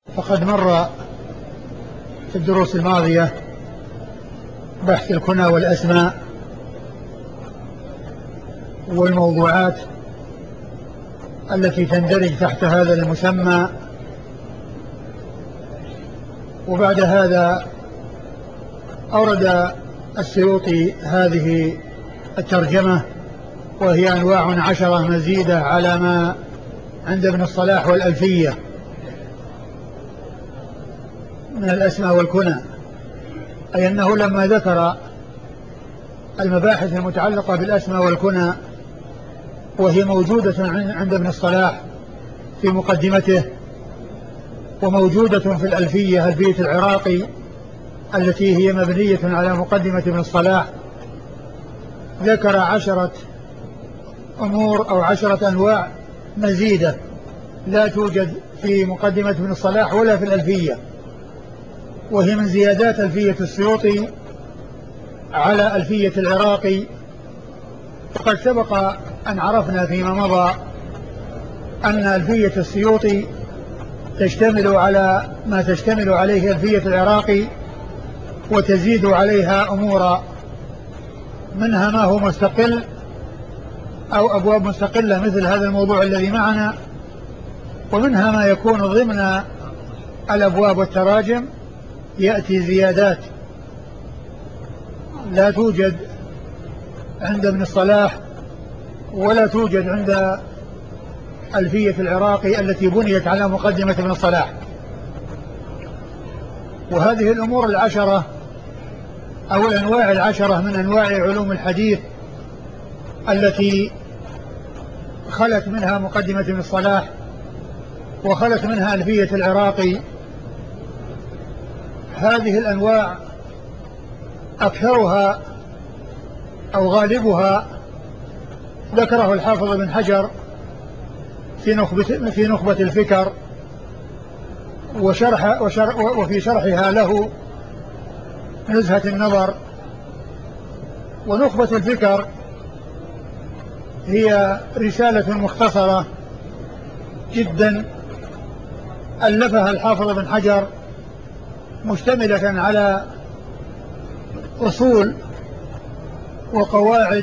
فقد مر في الدروس الماضية بحث الكنى والأسماء والموضوعات التي تندرج تحت هذا المسمى. وبعد هذا أورد السيوطي هذه الترجمة، وهي أنواع 10 مزيدة على ما عند ابن الصلاح والألفية من الأسماء والكنى، أي أنه لما ذكر المباحث المتعلقة بالأسماء والكنى وهي موجودة عند ابن الصلاح في مقدمته، وموجودة في الألفية العراقي التي هي مبنية على مقدمة ابن الصلاح، ذكر 10 أمور أو 10 أنواع مزيدة لا توجد في مقدمة ابن الصلاح ولا في الألفية، وهي من زيادات ألفية السيوطي على ألفية العراقي. وقد سبق أن عرفنا فيما مضى أن ألفية السيوطي تشتمل على ما تشتمل عليه ألفية العراقي، وتزيد عليها أمورا، منها ما هو مستقل أو أبواب مستقلة مثل هذا الموضوع الذي معنا، ومنها ما يكون ضمن الأبواب والتراجم يأتي زيادات لا توجد عند ابن الصلاح ولا توجد عند ألفية العراقي التي بنيت على مقدمة ابن الصلاح. وهذه الأمور 10 أو الأنواع 10 من أنواع علوم الحديث التي خلت منها مقدمة ابن الصلاح وخلت منها ألفية العراقي. هذه الأنواع أكثرها أو غالبها ذكره الحافظ بن حجر في نخبة الفكر، وفي شرحها له نزهة النظر. ونخبة الفكر هي رسالة مختصرة جدا ألفها الحافظ بن حجر، مشتملة على أصول وقواعد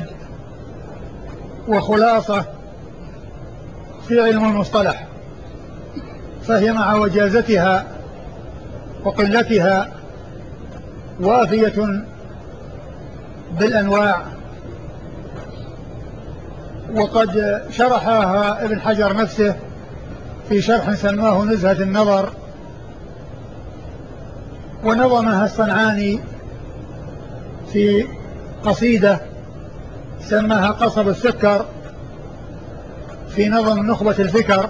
وخلاصة في علم المصطلح، فهي مع وجازتها وقلتها وافية بالأنواع. وقد شرحها ابن حجر نفسه في شرح سماه نزهة النظر، ونظمها الصنعاني في قصيدة سماها قصب السكر في نظم نخبة الفكر.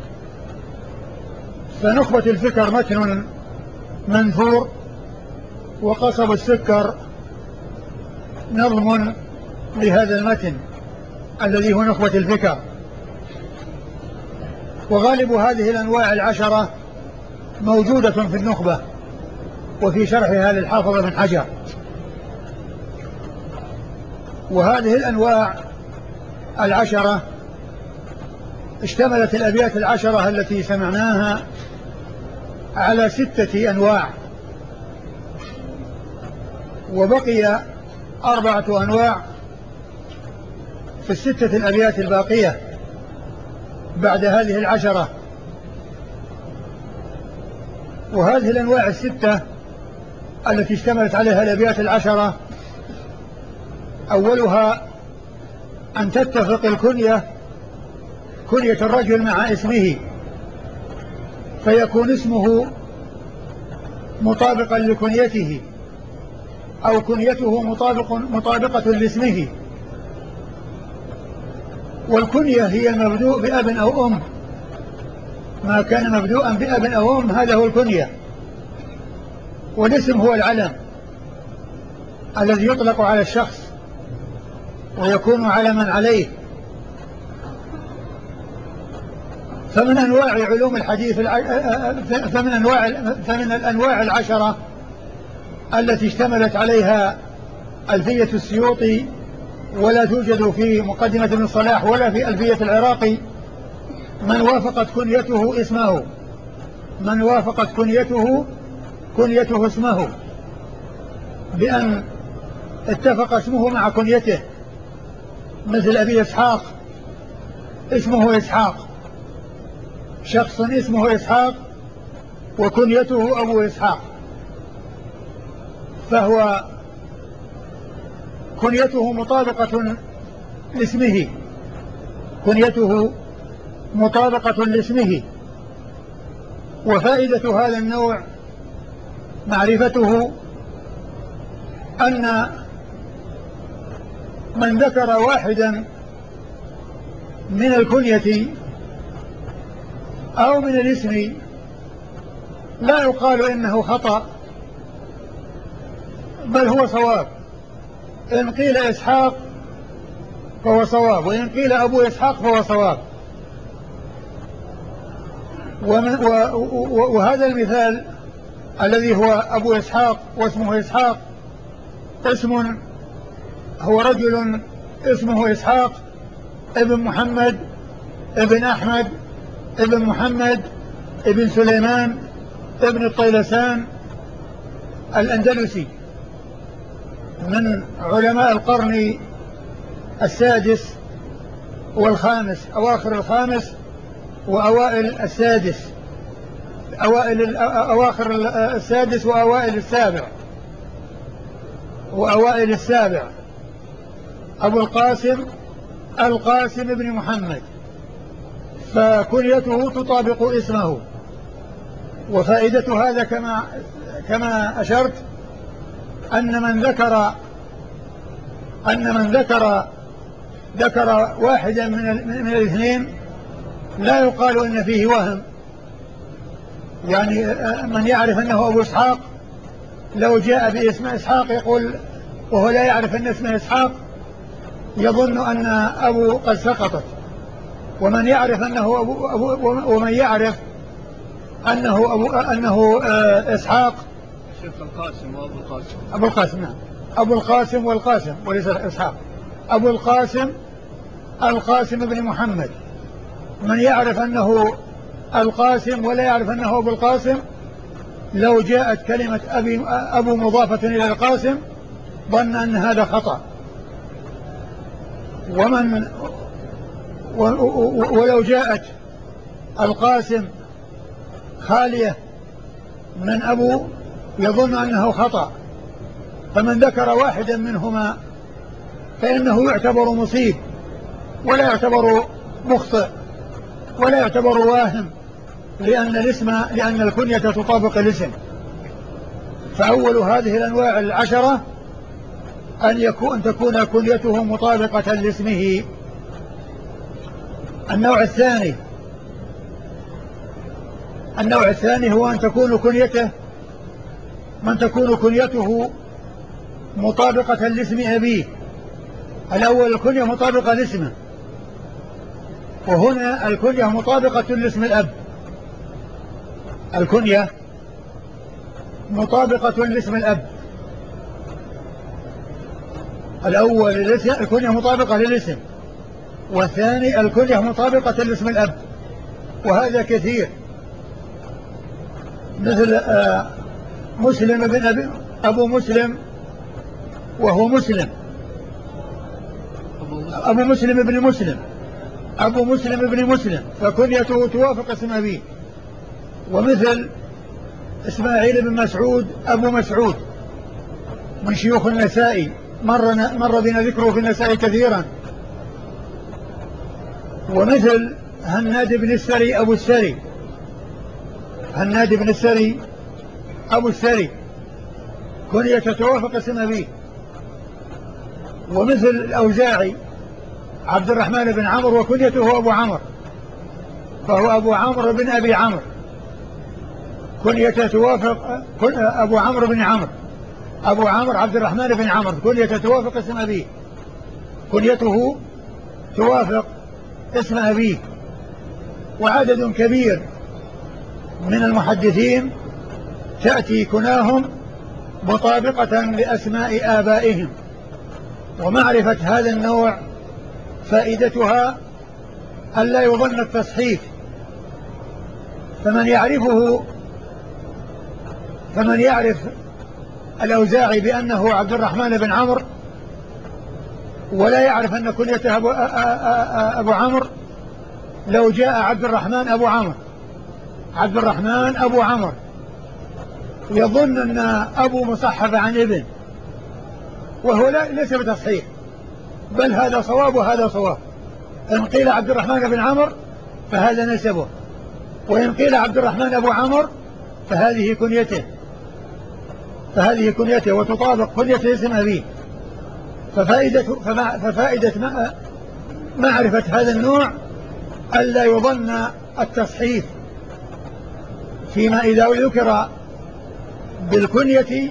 فنخبة الفكر متن منثور، وقصب السكر نظم لهذا المتن الذي هو نخبة الفكر. وغالب هذه الأنواع 10 موجودة في النخبة وفي شرحها للحافظ بن حجر. وهذه الأنواع 10 اشتملت الأبيات 10 التي سمعناها على 6 أنواع، وبقي 4 أنواع في ال6 الأبيات الباقية بعد هذه 10. وهذه الأنواع 6 التي اشتملت عليها الأبيات 10 أولها أن تتفق الكنية، كنية الرجل مع اسمه، فيكون اسمه مطابقا لكنيته أو كنيته مطابقة لاسمه. والكنية هي المبدوء بأب أو أم، ما كان مبدوءا بأب أو أم هذا هو الكنية. والاسم هو العلم الذي يطلق على الشخص ويكون علما عليه. فمن أنواع علوم الحديث فمن الأنواع 10 التي اشتملت عليها ألفية السيوطي ولا توجد في مقدمة ابن الصلاح ولا في ألفية العراقي من وافقت كنيته اسمه، من وافقت كنيته اسمه، بأن اتفق اسمه مع كنيته، مثل أبي إسحاق اسمه إسحاق، شخص اسمه إسحاق وكنيته أبو إسحاق، فهو كنيته مطابقة لاسمه، كنيته مطابقة لاسمه. وفائدة هذا النوع معرفته أن من ذكر واحدا من الكنية أو من الاسم لا يقال إنه خطأ، بل هو صواب. إن قيل إسحاق فهو صواب، وإن قيل أبو إسحاق فهو صواب. وهذا المثال الذي هو أبو إسحاق واسمه إسحاق، هو رجل اسمه إسحاق ابن محمد ابن أحمد ابن محمد ابن سليمان ابن الطيلسان الأندلسي، من علماء القرن السادس والخامس، أواخر الخامس وأوائل السادس، أواخر السادس وأوائل السابع، أبو القاسم بن محمد، فكنيته تطابق اسمه. وفائدة هذا كما أشرت أن من ذكر واحدا من الاثنين لا يقال إن فيه وهم. يعني من يعرف أنه أبو إسحاق لو جاء باسم إسحاق يقول، وهو لا يعرف أن اسمه إسحاق، يظن أن أبو قد سقطت. ومن يعرف أنه إسحاق، شيخ القاسم وأبو القاسم، أبو القاسم، نعم، أبو القاسم والقاسم وليس إسحاق، أبو القاسم بن محمد. من يعرف أنه القاسم ولا يعرف أنه أبو القاسم، لو جاءت كلمة أبو مضافة إلى القاسم ظن أن هذا خطأ. ولو جاءت القاسم خالية من أبو يظن أنه خطأ. فمن ذكر واحدا منهما فإنه يعتبر مصيب، ولا يعتبر مخطئ، ولا يعتبر واهم، لأن الكنية تطابق الاسم. فأول هذه الأنواع العشرة أن تكون كنيته مطابقة لاسمه. النوع الثاني هو أن تكون كنيته مطابقة لاسم أبيه. الأول الكنية مطابقة لاسمه، وهنا الكنية مطابقة لاسم الأب. الكنية مطابقة لاسم الأب. الأول الكنية مطابقة للاسم، والثاني الكنية مطابقة لاسم الأب. وهذا كثير، مثل مسلم بن أبو مسلم، وهو مسلم، أبو مسلم بن مسلم، فكنيته توافق اسم أبيه. ومثل إسماعيل بن مسعود أبو مسعود، من شيوخ النسائي، مر بنا ذكره في النسائي كثيرا. ومثل هناد بن السري أبو السري، كنية توافق اسم أبيه. ومثل الأوزاعي عبد الرحمن بن عمرو، وكنيته أبو عمرو، فهو أبو عمرو بن أبي عمرو، كنية توافق أبو عمرو بن عمرو، أبو عمرو عبد الرحمن بن عمرو، كنية توافق اسم أبيه، كنيته توافق اسم أبيه. وعدد كبير من المحدثين تأتي كناهم مطابقة لأسماء آبائهم. ومعرفة هذا النوع فائدتها ألا يظن التصحيف، فمن يعرف الأوزاعي بأنه عبد الرحمن بن عمرو ولا يعرف أن كنيته أبو عمرو، لو جاء عبد الرحمن أبو عمرو يظن أن أبو مصحف عن ابن، وهو ليس بتصحيح، بل هذا صواب وهذا صواب. إن قيل عبد الرحمن بن عمرو فهذا نسبه، وإن قيل عبد الرحمن أبو عمرو فهذه كنيته وتطابق كنية اسم أبيه. ففائدة معرفة هذا النوع ألا يظن التصحيف فيما إذا ذكر بالكنية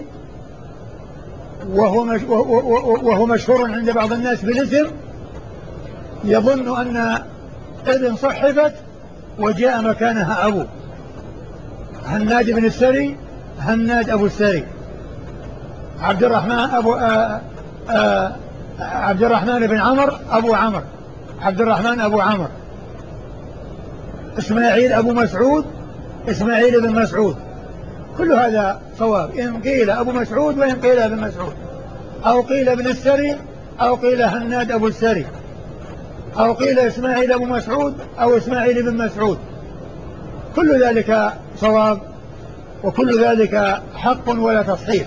وهو مشهور عند بعض الناس بالاسم، يظن أن ابن صحفت وجاء مكانها أبو. هناد بن السري هناد أبو السري، عبد الرحمن بن عمرو أبو عمرو، عبد الرحمن أبو عمرو، إسماعيل أبو مسعود، إسماعيل بن مسعود. كل هذا صواب، إن قيل أبو مسعود وإن قيل ابن مسعود، أو قيل ابن السري أو قيل هناد أبو السري، أو قيل إسماعيل أبو مسعود أو إسماعيل بن مسعود، كل ذلك صواب وكل ذلك حق ولا تصحيح.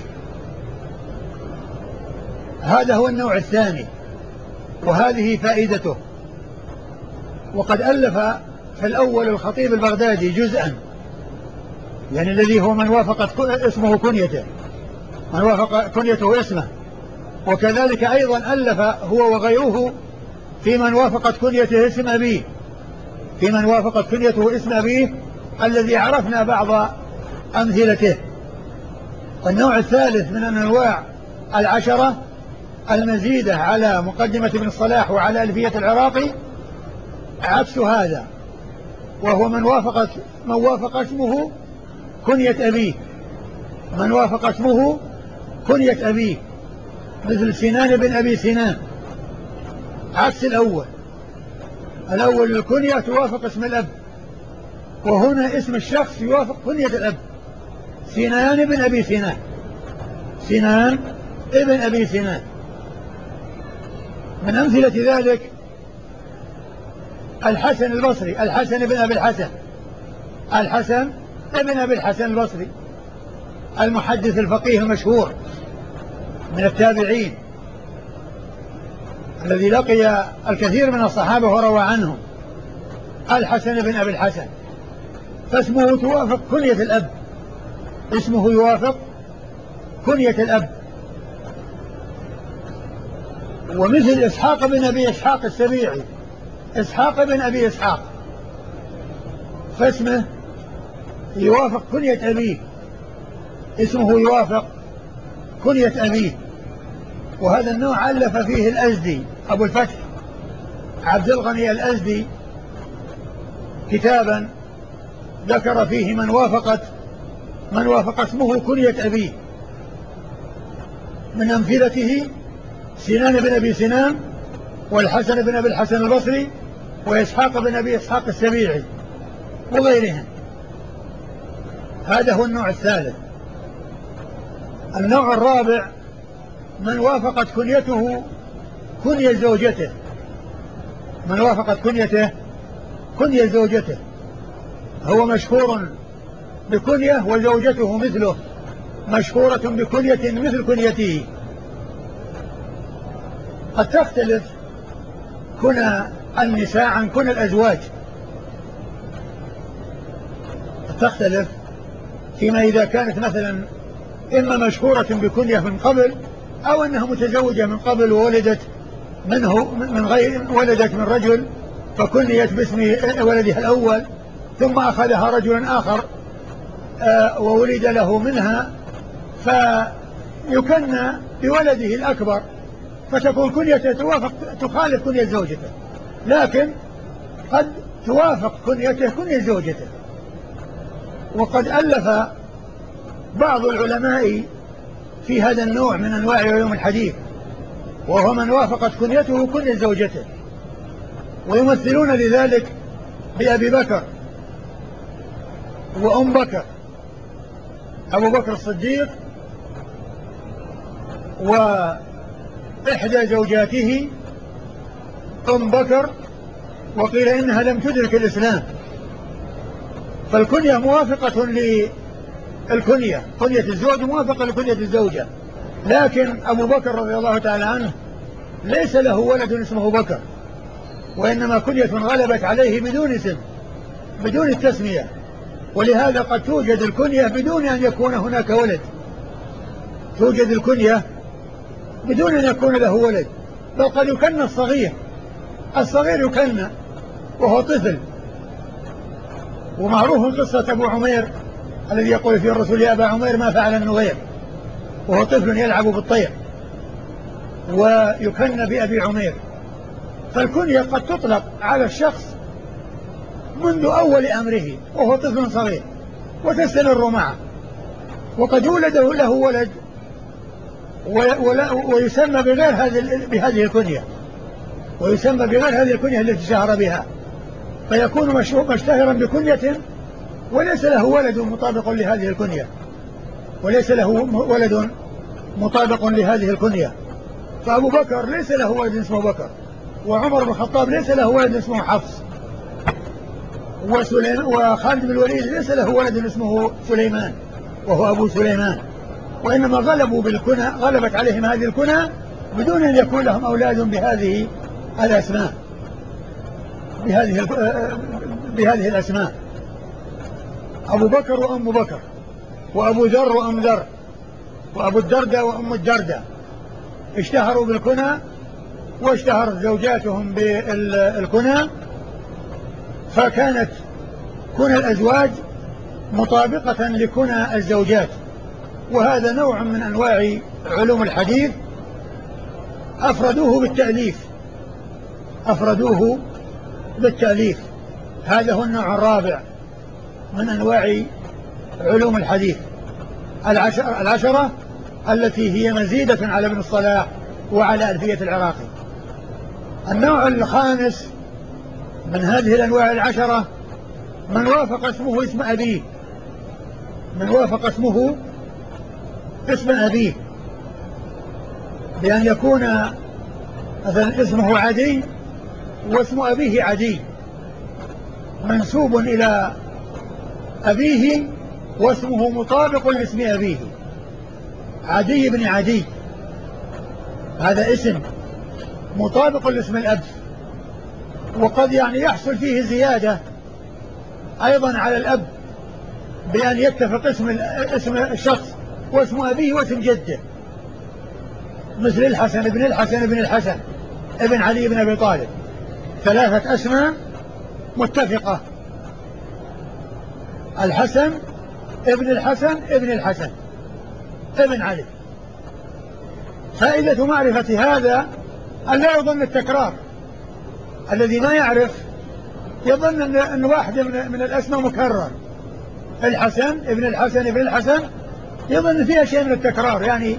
هذا هو النوع الثاني وهذه فائدته. وقد ألف في الأول الخطيب البغدادي جزءا، يعني الذي هو من وافقت اسمه كنيته، من وافق كنيته اسمه، وكذلك أيضا ألف هو وغيره في من وافقت كنيته اسم أبيه، في من وافقت كنيته اسم أبيه الذي عرفنا بعض أمثلته. النوع الثالث من الأنواع العشرة المزيدة على مقدمة ابن الصلاح وعلى ألفية العراقي عكس هذا، وهو من وافق اسمه كنية أبيه، من وافق اسمه كنية أبيه، مثل سنان بن أبي سنان، عكس الأول الكنية توافق اسم الأب، وهنا اسم الشخص يوافق كنية الأب، سنان بن أبي سنان، سنان ابن أبي سنان. من أمثلة ذلك الحسن البصري، الحسن بن أبي الحسن، الحسن ابن أبي الحسن البصري، المحدث الفقيه المشهور من التابعين الذي لقي الكثير من الصحابة وروى عنهم، الحسن بن أبي الحسن، فاسمه توافق كنية الأب، اسمه يوافق كنية الأب. ومثل إسحاق بن أبي إسحاق السبيعي، إسحاق بن أبي إسحاق، فاسمه يوافق كنية أبيه، اسمه يوافق كنية أبيه. وهذا النوع ألف فيه الأزدي أبو الفتح عبد الغني الأزدي كتابا ذكر فيه من وافق اسمه كنية أبيه. من أمثلته سنان بن أبي سنان، والحسن بن أبي الحسن البصري، وإسحاق بن أبي إسحاق السبيعي وغيرهم. هذا هو النوع الثالث. النوع الرابع من وافقت كنيته كنية زوجته، من وافقت كنيته كنية زوجته، هو مشهور بكنية وزوجته مثله مشهورة بكنية مثل كنيته. قد تختلف كنى النساء عن كنى الأزواج، تختلف فيما إذا كانت مثلا إما مشهورة بكنية من قبل، أو أنها متزوجة من قبل وولدت منه ولدت من رجل فكنيت باسم ولدها الأول، ثم أخذها رجل آخر وولد له منها فيكنى بولده الأكبر، فتكون كنيته تخالف كنية زوجته، لكن قد توافق كنيته كنية زوجته. وقد ألف بعض العلماء في هذا النوع من أنواع علوم الحديث، وهو من وافقت كنيته كنية زوجته، ويمثلون لذلك بأبي بكر وأم بكر، أبو بكر الصديق وإحدى زوجاته أم بكر، وقيل إنها لم تدرك الإسلام، فالكنية موافقة للكنية، كنية الزوج موافقة لكنية الزوجة. لكن أبو بكر رضي الله تعالى عنه ليس له ولد اسمه بكر، وإنما كنية غلبت عليه بدون اسم، بدون التسمية، ولهذا قد توجد الكنية بدون أن يكون هناك ولد، توجد الكنية بدون أن يكون له ولد، بل قد يكنى الصغير يكنى وهو طفل. ومعروف قصة أبو عمير الذي يقول فيه الرسول يا أبا عمير ما فعل النغير، وهو طفل يلعب بالطير ويكنى بأبي عمير. فالكنية قد تطلق على الشخص منذ أول أمره وهو طفل صغير وتستمر معه، وقد يولد له ولد ويسمى بهذه الكنية، ويسمى بغير هذه الكنية التي شهر بها، فيكون مشتهرا بكنية وليس له ولد مطابق لهذه الكنية، وليس له ولد مطابق لهذه الكنية. فأبو بكر ليس له ولد اسمه بكر، وعمر بن الخطاب ليس له ولد اسمه حفص، وخالد بن الوليد ليس له ولد اسمه سليمان وهو أبو سليمان، وإنما غلبوا بالكنى، غلبت عليهم هذه الكنى بدون أن يكون لهم أولاد بهذه الأسماء، بهذه الأسماء. أبو بكر وأم بكر، وأبو ذر وأم ذر، وأبو الدردة وأم الدردة، اشتهروا بالكنى واشتهرت زوجاتهم بالكنى، فكانت كنى الأزواج مطابقة لكنى الزوجات. وهذا نوع من أنواع علوم الحديث أفردوه بالتأليف. هذا هو النوع الرابع من أنواع علوم الحديث، العشرة التي هي مزيدة على ابن الصلاح وعلى ألفية العراقي. النوع الخامس من هذه الأنواع العشرة من وافق اسمه اسم أبيه، من وافق اسمه اسم أبيه، بأن يكون مثلا اسمه عدي واسم أبيه عدي، منسوب إلى أبيه واسمه مطابق لاسم أبيه، عدي بن عدي، هذا اسم مطابق لاسم الأب. وقد يحصل فيه زيادة أيضا على الأب، بأن يتفق اسم الشخص واسم أبيه واسم جده، مثل الحسن بن الحسن بن الحسن ابن علي بن أبي طالب، ثلاثة أسماء متفقة، الحسن ابن الحسن ابن الحسن ابن علي. فائدة معرفة هذا أن لا يظن التكرار، الذي ما يعرف يظن أن واحد من الأسماء مكرر، الحسن ابن الحسن ابن الحسن، يظن فيها شيء من التكرار، يعني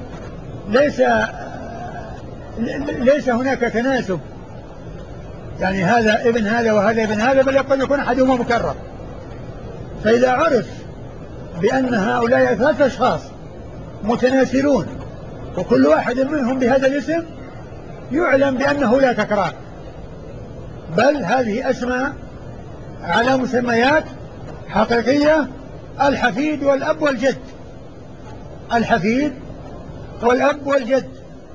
ليس هناك تناسب، يعني هذا ابن هذا وهذا ابن هذا، بل قد يكون أحدهما مكرر. فإذا عرف بأن هؤلاء ثلاثة أشخاص متناسلون وكل واحد منهم بهذا الاسم، يعلم بأنه لا تكرار، بل هذه أسماء على مسميات حقيقية، الحفيد والأب والجد، الحفيد والأب والجد.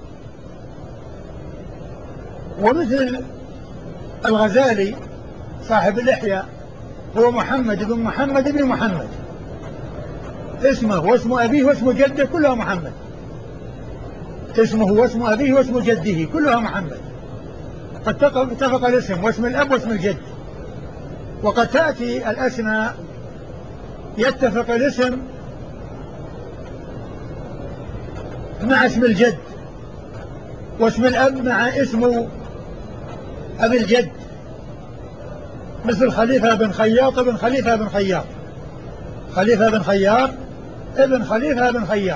ومثل الغزالي صاحب اللحية هو محمد بن محمد بن محمد، اسمه واسم أبيه واسم جده كلها محمد، اسمه واسم أبيه واسم جده كلها محمد، قد اتفق الاسم واسم الأب واسم الجد. وقد تأتي الأسماء يتفق الاسم مع اسم الجد، واسم الأب مع اسم أبي الجد، مثل خليفة بن خياط ابن خليفة بن خياط، خليفة بن خياط ابن خليفة بن خياط،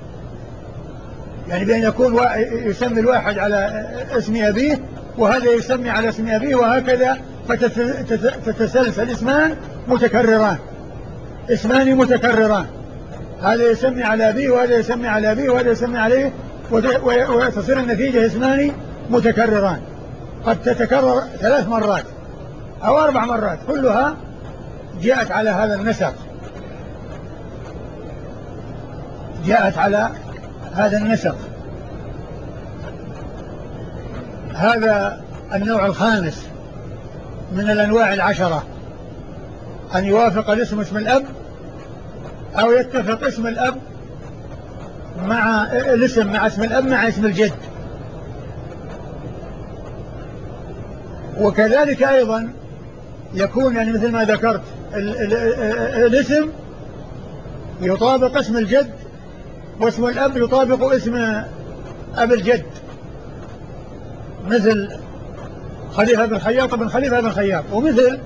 يعني بأن يكون يسمي الواحد على اسم أبيه وهذا يسمي على اسم أبيه، وهكذا فتتسلسل اسمان متكرران، اسمان متكرران، هذا يسمي على أبيه وهذا يسمي على أبيه وهذا يسمي عليه، وتصير النتيجة اسمان متكرران قد تتكرر 3 مرات أو 4 مرات، كلها جاءت على هذا النسق، جاءت على هذا النسق. هذا النوع الخامس من الأنواع 10، أن يوافق الاسم اسم الأب، أو يتفق اسم الأب مع الاسم مع اسم الأب مع اسم الجد. وكذلك أيضا يكون يعني مثل ما ذكرت الاسم يطابق اسم الجد، واسم الأب يطابق اسم أب الجد، مثل خليفة بن خياط بن خليفة بن خياط، ومثل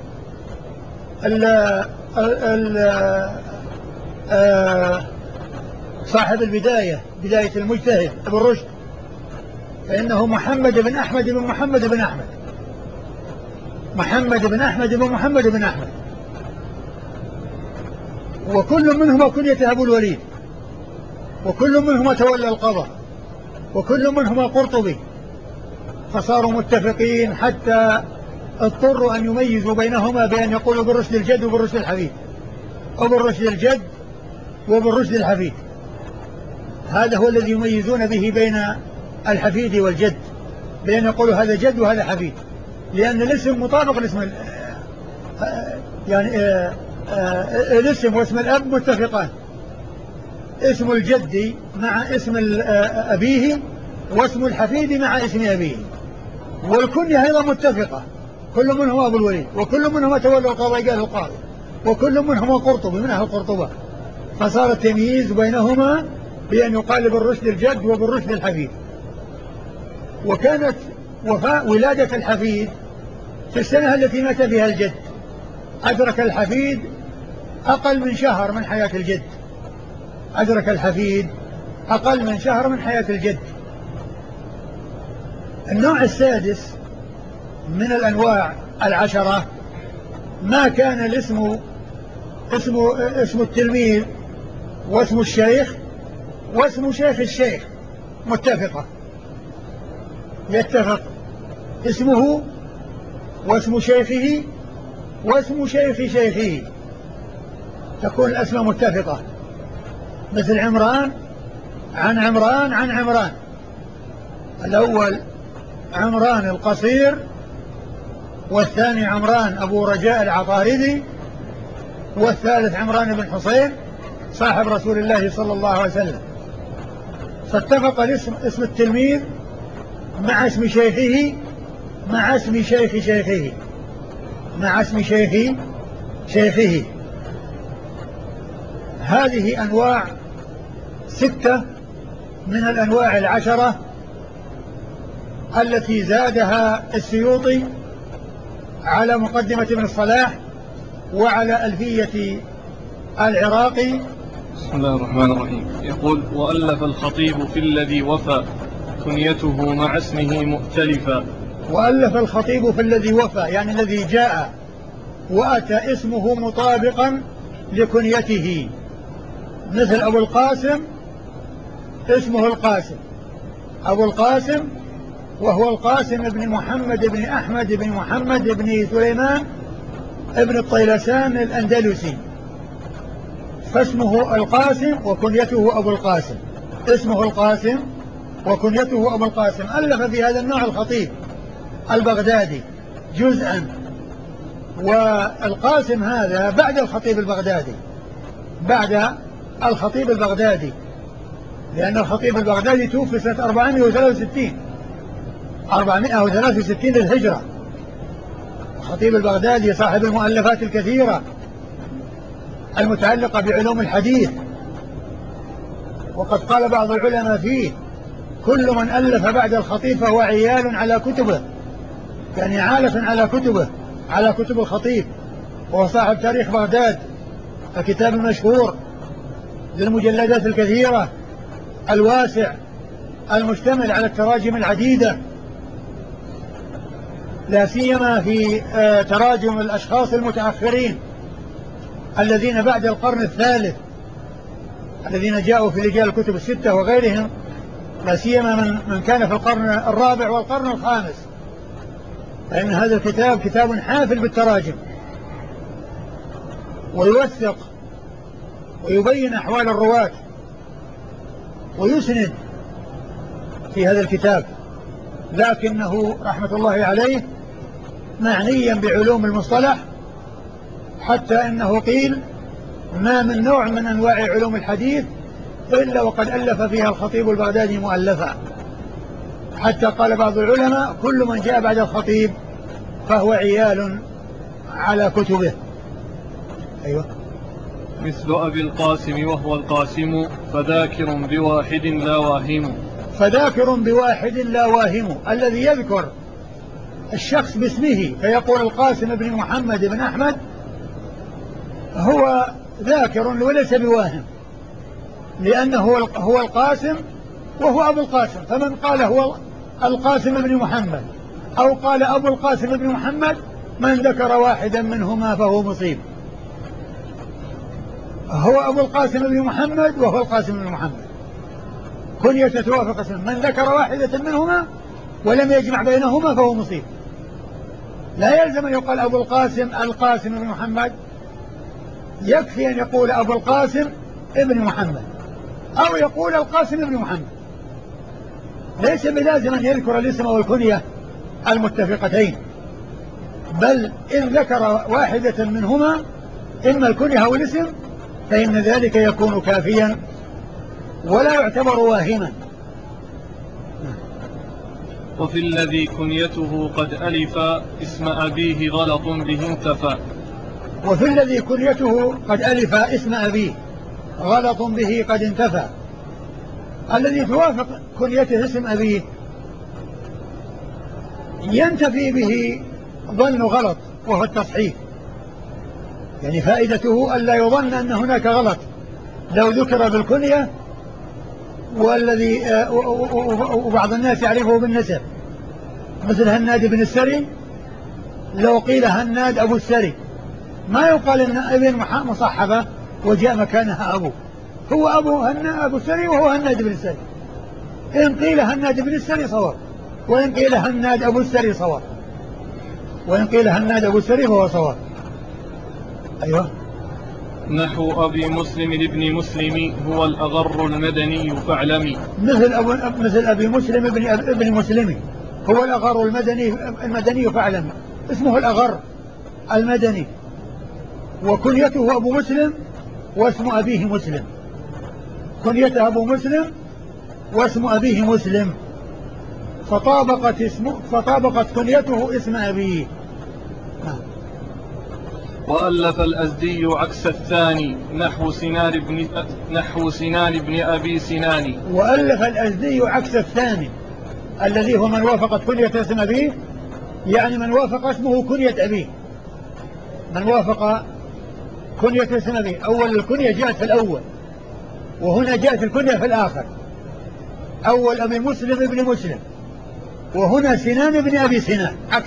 صاحب البداية، بداية المجتهد ابن رشد، فإنه محمد بن أحمد بن محمد بن أحمد، محمد بن أحمد بن محمد بن أحمد، وكل منهما كنيته أبو الوليد، وكل منهما تولى القضاء، وكل منهما قرطبي، فصاروا متفقين حتى اضطروا أن يميزوا بينهما بأن يقولوا بالرشد الجد وبالرشد الحفيد، أو بالرشد الجد وبالرشد الحفيد. هذا هو الذي يميزون به بين الحفيد والجد، بأن يقولوا هذا جد وهذا حفيد، لأن الاسم مطابق الاسم، يعني الاسم واسم الأب متفقان، اسم الجد مع اسم أبيه، واسم الحفيد مع اسم أبيه، والكنية أيضا متفقة، كل منهما أبو الوليد، وكل منهما تولى القضاء قال القاضي، وكل منهما قرطبي من أهل قرطبة، فصار التمييز بينهما بأن يقال بالرشد الجد وبالرشد الحفيد. وكانت ولادة الحفيد في السنة التي مات فيها الجد، أدرك الحفيد أقل من شهر من حياة الجد، أدرك الحفيد أقل من شهر من حياة الجد. النوع السادس من الأنواع 10، ما كان الاسم اسم التلميذ واسم الشيخ واسم شيخ الشيخ متفقة، يتفق اسمه واسم شيخه واسم شيخ شيخه، تكون الأسماء متفقة، مثل عمران عن عمران عن عمران، الأول عمران القصير، والثاني عمران أبو رجاء العطاردي، والثالث عمران بن حصين صاحب رسول الله صلى الله عليه وسلم. فاتفق اسم التلميذ مع اسم شيخه مع اسم شيخ شيخه مع اسم شيخ شيخه. هذه أنواع 6 من الأنواع 10 التي زادها السيوطي على مقدمة ابن الصلاح وعلى ألفية العراقي. بسم الله الرحمن الرحيم. يقول: وألف الخطيب في الذي وفى كنيته مع اسمه مؤتلفا. وألف الخطيب في الذي وفى، يعني الذي جاء وأتى اسمه مطابقا لكنيته، مثل أبو القاسم اسمه القاسم، أبو القاسم وهو القاسم بن محمد بن أحمد بن محمد بن سليمان ابن الطيلسان الأندلسي، فاسمه القاسم وكنيته أبو القاسم، اسمه القاسم وكنيته أبو القاسم. ألف في هذا النوع الخطيب البغدادي جزءا، والقاسم هذا بعد الخطيب البغدادي، بعد الخطيب البغدادي، لأن الخطيب البغدادي توفي سنة 463 للهجرة. الخطيب البغدادي صاحب المؤلفات الكثيرة المتعلقة بعلوم الحديث، وقد قال بعض العلماء فيه: كل من ألف بعد الخطيب فهو عيال على كتبه، يعني عالة على كتبه، على كتب الخطيب. وهو صاحب تاريخ بغداد، الكتاب المشهور للمجلدات الكثيرة الواسع المشتمل على التراجم العديدة، لا سيما في تراجم الأشخاص المتأخرين الذين بعد القرن الثالث الذين جاءوا في رجال الكتب الستة وغيرهم، لا سيما من كان في القرن الرابع والقرن الخامس، فإن هذا الكتاب كتاب حافل بالتراجم ويوثق ويبين أحوال الرواة ويسند في هذا الكتاب، لكنه رحمة الله عليه معنيا بعلوم المصطلح، حتى أنه قيل ما من نوع من أنواع علوم الحديث إلا وقد ألف فيها الخطيب البغدادي مؤلفا، حتى قال بعض العلماء كل من جاء بعد الخطيب فهو عيال على كتبه. أيوة. مثل أبي القاسم وهو القاسم فذاكر بواحد لا واهم. فذاكر بواحد لا واهم، الذي يذكر الشخص باسمه فيقول القاسم بن محمد بن أحمد هو ذاكر وليس بواهم، لأنه هو القاسم وهو أبو القاسم، فمن قال هو القاسم بن محمد أو قال أبو القاسم بن محمد من ذكر واحدا منهما فهو مصيب. هو أبو القاسم بن محمد وهو القاسم بن محمد، كنية توافق اسم، من ذكر واحدة منهما ولم يجمع بينهما فهو مصيب. لا يلزم أن يقال أبو القاسم بن محمد، يكفي أن يقول أبو القاسم ابن محمد أو يقول القاسم ابن محمد، ليس بلازم أن يذكر الاسم والكنية المتفقتين، بل إن ذكر واحدة منهما إما الكنية أو الاسم فإن ذلك يكون كافيا ولا يعتبر واهما. وفي الذي كنيته قد ألف اسم أبيه غلط به انتفى. وفي الذي كنيته قد ألف اسم أبيه غلط به قد انتفى، الذي توافق كنيته اسم أبيه ينتفي به ظن غلط وهو التصحيح، يعني فائدته ألا يظن أن هناك غلط لو ذكر بالكنية والذي وبعض الناس يعرفه بالنسب، مثل هناد بن السري، لو قيل هناد أبو السري ما يقال أن ابن مصحبة وجاء مكانها أبو، هو أبو السري وهو هناد بن السري، إن قيل هناد بن السري صواب، وإن قيل هناد أبو السري صواب، وإن قيل هناد أبو السري فهو صواب. أيوة. نحو أبي مسلم لابن مسلم هو الأغر المدني فاعلمي. مثل أبي مسلم ابن مسلم هو الأغر المدني فاعلمي، اسمه الأغر المدني وكنيته أبو مسلم واسم أبيه مسلم، كنيته أبو مسلم واسم أبيه مسلم، فطابقت كنيته اسم أبيه. وألف الأزدي عكس الثاني نحو سنان بن أبي سنان. وألف الأزدي عكس الثاني الذي هو من وافقت كنية اسم أبيه، يعني من وافق اسمه كنية أبيه، من وافق كنية اسم أبيه. أول الكنية جاءت في الأول وهنا جاءت الكنية في الآخر، أول أبي مسلم ابن مسلم وهنا سنان بن أبي سنان عكس،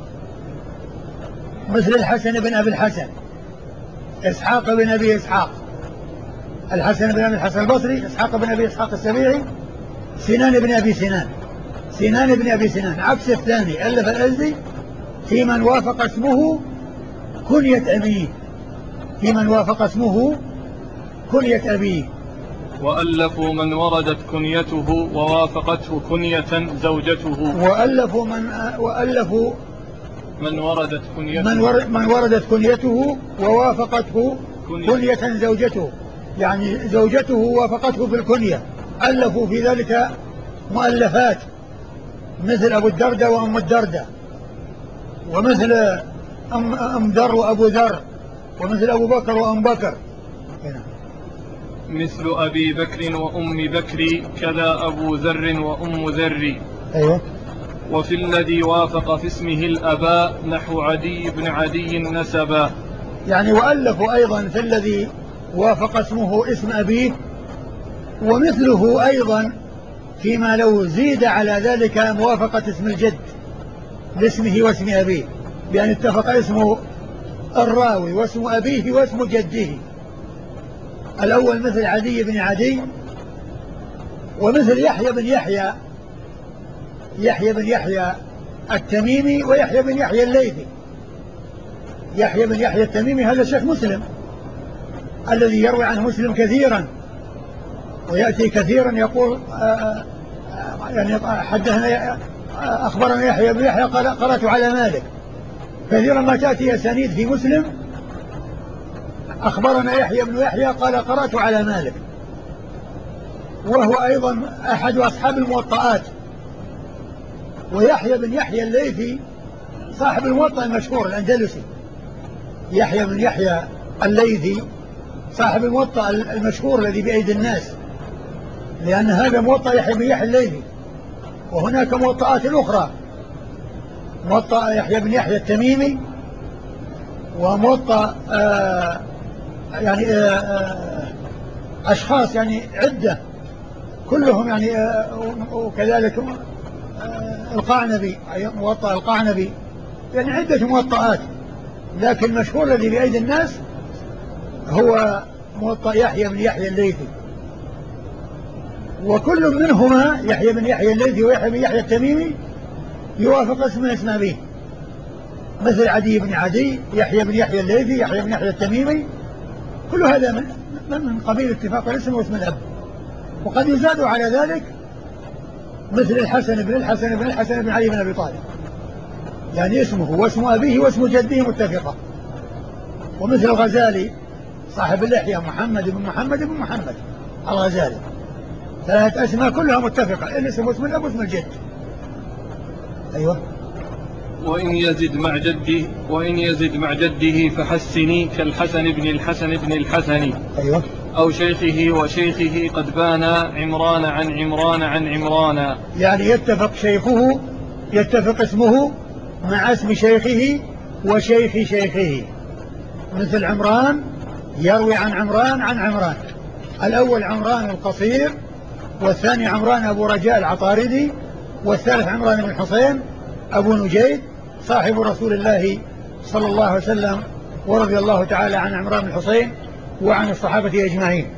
مثل الحسن بن أبي الحسن، إسحاق بن أبي إسحاق، الحسن بن أبي الحسن البصري، إسحاق بن أبي إسحاق السبيعي، سنان بن أبي سنان، سنان بن أبي سنان عكس الثاني. ألف الأزدي في من وافق اسمه كنية أبيه، في من وافق اسمه كنية أبيه. وألفوا من وردت كنيته ووافقته كنية زوجته. وألفوا من وردت كنيته من وردت كنيته ووافقته كنية زوجته، يعني زوجته وافقته في الكنية، ألفوا في ذلك مؤلفات مثل أبو الدردة وأم الدردة، ومثل أم ذر وأبو ذر، ومثل أبو بكر وأم بكر هنا. مثل أبي بكر وأم بكر كذا أبو ذر وأم ذر. أيوه. وفي الذي وافق في اسمه الأباء نحو عدي بن عدي نسبا، يعني وألفوا أيضا في الذي وافق اسمه اسم أبيه، ومثله أيضا فيما لو زيد على ذلك موافقة اسم الجد لاسمه واسم أبيه، بأن اتفق اسمه الراوي واسم أبيه واسم جده. الأول مثل عدي بن عدي، ومثل يحيى بن يحيى، يحيى بن يحيى التميمي ويحيى بن يحيى الليثي. يحيى بن يحيى التميمي هذا شيخ مسلم الذي يروي عنه مسلم كثيرا، ويأتي كثيرا يقول يعني حدثنا أخبرنا يحيى بن يحيى قال قرأت على مالك. كثيرا ما تأتي أسانيد في مسلم أخبرنا يحيى بن يحيى قال قرأت على مالك، وهو أيضا أحد أصحاب الموطئات. ويحيى بن يحيى الليثي صاحب الموطأ المشهور الأندلسي، يحيى بن يحيى الليثي صاحب الموطأ المشهور الذي بأيدي الناس، لأن هذا موطأ يحيى بن يحيى الليثي. وهناك موطئات أخرى، موطأ يحيى بن يحيى التميمي، وموطأ يعني أشخاص يعني عدة كلهم يعني وكذلك القعنبي، موطأ القعنبي، يعني عدة موطئات، لكن المشهور الذي بأيدي الناس هو موطأ يحيى بن يحيى الليثي. وكل منهما يحيى بن يحيى الليثي ويحيى بن يحيى التميمي يوافق اسمه اسم أبيه، مثل عدي بن عدي، يحيى بن يحيى الليثي، يحيى بن يحيى التميمي، كل هذا من قبيل اتفاق الاسم واسم الأب. وقد يزاد على ذلك مثل الحسن بن الحسن بن الحسن بن علي بن أبي طالب، يعني اسمه واسم أبيه واسم جده متفقة. ومثل الغزالي صاحب اللحية محمد بن محمد بن محمد الغزالي، ثلاثة أسماء كلها متفقة، الاسم واسم الأب واسم الجد. أيوة. وإن يزد مع جده فحسني كالحسن بن الحسن بن الحسن. أيوة. أو شيخه وشيخه قد بان عمران عن عمران عن عمران، يعني يتفق شيخه، يتفق اسمه مع اسم شيخه وشيخ شيخه، مثل عمران يروي عن عمران عن عمران. الأول عمران القصير، والثاني عمران أبو رجاء العطاردي، والثالث عمران بن حسين أبو نجيد صاحب رسول الله صلى الله عليه وسلم، ورضي الله تعالى عن عمران بن حسين وعن الصحابة أجمعين.